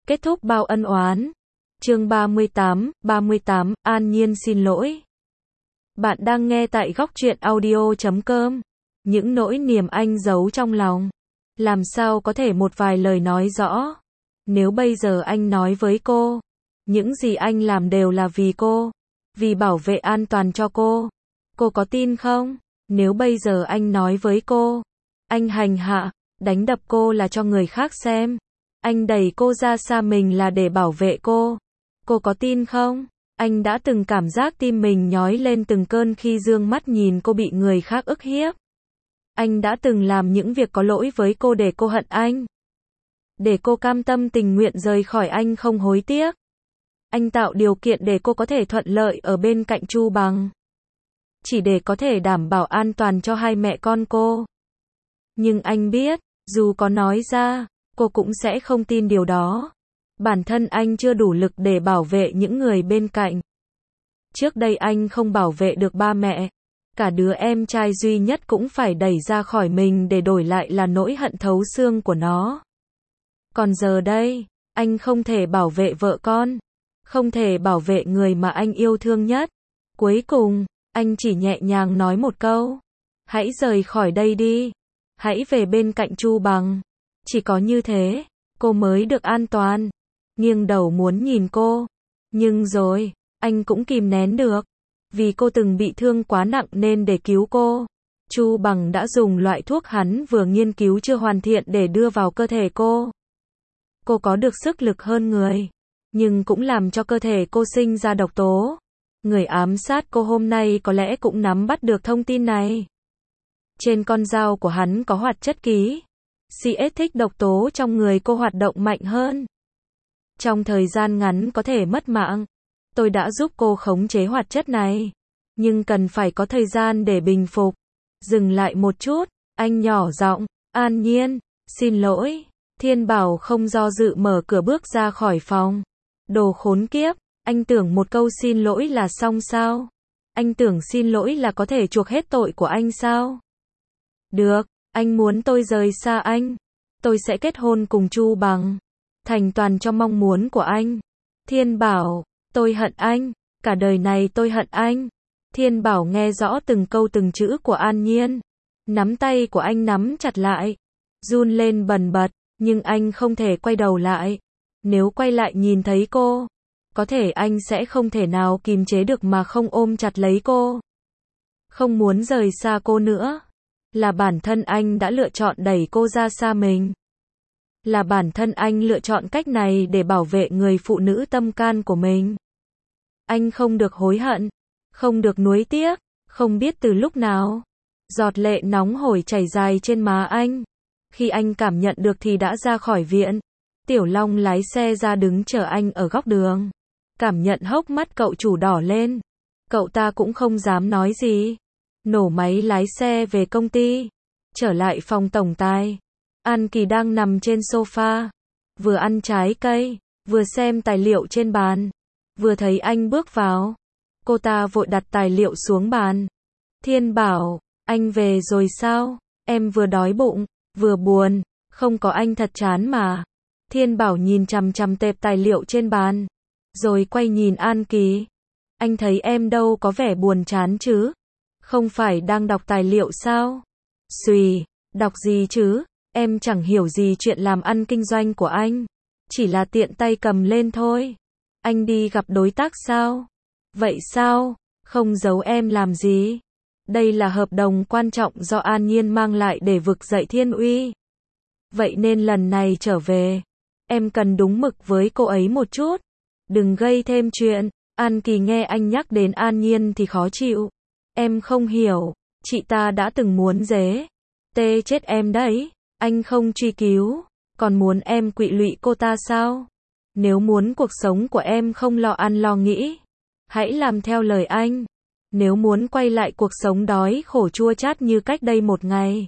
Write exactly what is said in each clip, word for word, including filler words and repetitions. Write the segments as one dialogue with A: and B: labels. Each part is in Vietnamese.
A: Kết thúc bao ân oán. Chương ba mươi tám, ba mươi tám, An Nhiên xin lỗi. Bạn đang nghe tại góc truyện audio chấm com. Những nỗi niềm anh giấu trong lòng. Làm sao có thể một vài lời nói rõ. Nếu bây giờ anh nói với cô, những gì anh làm đều là vì cô, vì bảo vệ an toàn cho cô, cô có tin không? Nếu bây giờ anh nói với cô, anh hành hạ, đánh đập cô là cho người khác xem, anh đẩy cô ra xa mình là để bảo vệ cô, cô có tin không? Anh đã từng cảm giác tim mình nhói lên từng cơn khi dương mắt nhìn cô bị người khác ức hiếp. Anh đã từng làm những việc có lỗi với cô để cô hận anh, để cô cam tâm tình nguyện rời khỏi anh không hối tiếc. Anh tạo điều kiện để cô có thể thuận lợi ở bên cạnh Chu Bằng, chỉ để có thể đảm bảo an toàn cho hai mẹ con cô. Nhưng anh biết, dù có nói ra, cô cũng sẽ không tin điều đó. Bản thân anh chưa đủ lực để bảo vệ những người bên cạnh. Trước đây anh không bảo vệ được ba mẹ, cả đứa em trai duy nhất cũng phải đẩy ra khỏi mình để đổi lại là nỗi hận thấu xương của nó. Còn giờ đây, anh không thể bảo vệ vợ con, không thể bảo vệ người mà anh yêu thương nhất. Cuối cùng, anh chỉ nhẹ nhàng nói một câu: hãy rời khỏi đây đi, hãy về bên cạnh Chu Bằng. Chỉ có như thế, cô mới được an toàn. Nghiêng đầu muốn nhìn cô, nhưng rồi, anh cũng kìm nén được. Vì cô từng bị thương quá nặng nên để cứu cô, Chu Bằng đã dùng loại thuốc hắn vừa nghiên cứu chưa hoàn thiện để đưa vào cơ thể cô. Cô có được sức lực hơn người, nhưng cũng làm cho cơ thể cô sinh ra độc tố. Người ám sát cô hôm nay có lẽ cũng nắm bắt được thông tin này. Trên con dao của hắn có hoạt chất ký. xê ét thích độc tố trong người cô hoạt động mạnh hơn. Trong thời gian ngắn có thể mất mạng. Tôi đã giúp cô khống chế hoạt chất này, nhưng cần phải có thời gian để bình phục. Dừng lại một chút, anh nhỏ giọng: An Nhiên, xin lỗi. Thiên Bảo không do dự mở cửa bước ra khỏi phòng. Đồ khốn kiếp, anh tưởng một câu xin lỗi là xong sao? Anh tưởng xin lỗi là có thể chuộc hết tội của anh sao? Được, anh muốn tôi rời xa anh. Tôi sẽ kết hôn cùng Chu Bằng, thành toàn cho mong muốn của anh. Thiên Bảo, tôi hận anh, cả đời này tôi hận anh. Thiên Bảo nghe rõ từng câu từng chữ của An Nhiên. Nắm tay của anh nắm chặt lại, run lên bần bật, nhưng anh không thể quay đầu lại. Nếu quay lại nhìn thấy cô, có thể anh sẽ không thể nào kìm chế được mà không ôm chặt lấy cô. Không muốn rời xa cô nữa. Là bản thân anh đã lựa chọn đẩy cô ra xa mình. Là bản thân anh lựa chọn cách này để bảo vệ người phụ nữ tâm can của mình. Anh không được hối hận, không được nuối tiếc. Không biết từ lúc nào, giọt lệ nóng hổi chảy dài trên má anh. Khi anh cảm nhận được thì đã ra khỏi viện. Tiểu Long lái xe ra đứng chờ anh ở góc đường. Cảm nhận hốc mắt cậu chủ đỏ lên, cậu ta cũng không dám nói gì. Nổ máy lái xe về công ty. Trở lại phòng tổng tài, An Kỳ đang nằm trên sofa, vừa ăn trái cây, vừa xem tài liệu trên bàn. Vừa thấy anh bước vào, cô ta vội đặt tài liệu xuống bàn. Thiên Bảo, anh về rồi sao? Em vừa đói bụng, vừa buồn. Không có anh thật chán mà. Thiên Bảo nhìn chằm chằm tệp tài liệu trên bàn, rồi quay nhìn An Kỳ. Anh thấy em đâu có vẻ buồn chán chứ? Không phải đang đọc tài liệu sao? Xùi, đọc gì chứ? Em chẳng hiểu gì chuyện làm ăn kinh doanh của anh. Chỉ là tiện tay cầm lên thôi. Anh đi gặp đối tác sao? Vậy sao? Không giấu em làm gì? Đây là hợp đồng quan trọng do An Nhiên mang lại để vực dậy Thiên Uy. Vậy nên lần này trở về, em cần đúng mực với cô ấy một chút. Đừng gây thêm chuyện. An Kỳ nghe anh nhắc đến An Nhiên thì khó chịu. Em không hiểu, chị ta đã từng muốn dế tê chết em đấy. Anh không truy cứu, còn muốn em quỵ lụy cô ta sao? Nếu muốn cuộc sống của em không lo ăn lo nghĩ, hãy làm theo lời anh. Nếu muốn quay lại cuộc sống đói khổ chua chát như cách đây một ngày,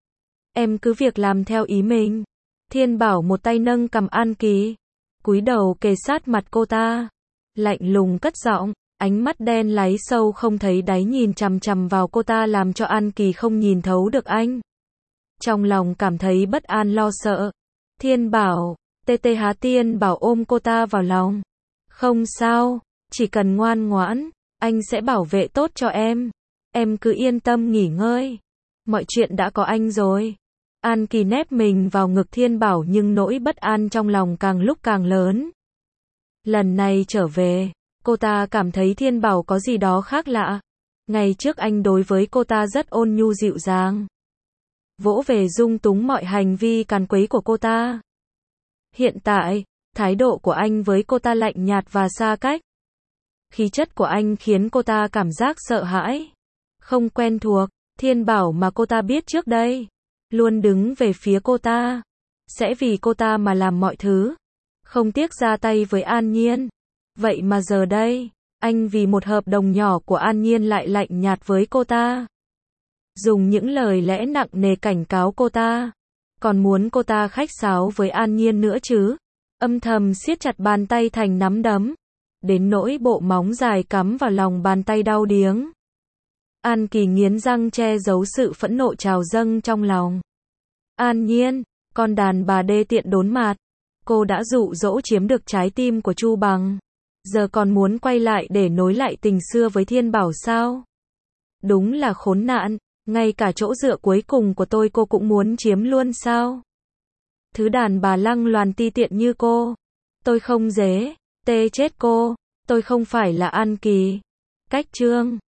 A: em cứ việc làm theo ý mình. Thiên Bảo một tay nâng cằm An Kỳ, cúi đầu kề sát mặt cô ta, lạnh lùng cất giọng, ánh mắt đen láy sâu không thấy đáy nhìn chằm chằm vào cô ta làm cho An Kỳ không nhìn thấu được anh. Trong lòng cảm thấy bất an lo sợ. Thiên Bảo, Tê tê Há Tiên Bảo ôm cô ta vào lòng. Không sao, chỉ cần ngoan ngoãn, anh sẽ bảo vệ tốt cho em. Em cứ yên tâm nghỉ ngơi. Mọi chuyện đã có anh rồi. An Kỳ nép mình vào ngực Thiên Bảo nhưng nỗi bất an trong lòng càng lúc càng lớn. Lần này trở về, cô ta cảm thấy Thiên Bảo có gì đó khác lạ. Ngày trước anh đối với cô ta rất ôn nhu dịu dàng, vỗ về dung túng mọi hành vi càn quấy của cô ta. Hiện tại, thái độ của anh với cô ta lạnh nhạt và xa cách. Khí chất của anh khiến cô ta cảm giác sợ hãi, không quen thuộc. Thiên Bảo mà cô ta biết trước đây, luôn đứng về phía cô ta, sẽ vì cô ta mà làm mọi thứ, không tiếc ra tay với An Nhiên. Vậy mà giờ đây, anh vì một hợp đồng nhỏ của An Nhiên lại lạnh nhạt với cô ta. Dùng những lời lẽ nặng nề cảnh cáo cô ta, còn muốn cô ta khách sáo với An Nhiên nữa chứ. Âm thầm siết chặt bàn tay thành nắm đấm, đến nỗi bộ móng dài cắm vào lòng bàn tay đau điếng. An Kỳ nghiến răng che giấu sự phẫn nộ trào dâng trong lòng. An Nhiên, con đàn bà đê tiện đốn mạt, cô đã dụ dỗ chiếm được trái tim của Chu Bằng, giờ còn muốn quay lại để nối lại tình xưa với Thiên Bảo sao? Đúng là khốn nạn, ngay cả chỗ dựa cuối cùng của tôi cô cũng muốn chiếm luôn sao? Thứ đàn bà lăng loàn ti tiện như cô, tôi không dễ, tê chết cô, tôi không phải là An Kỳ. Cách chương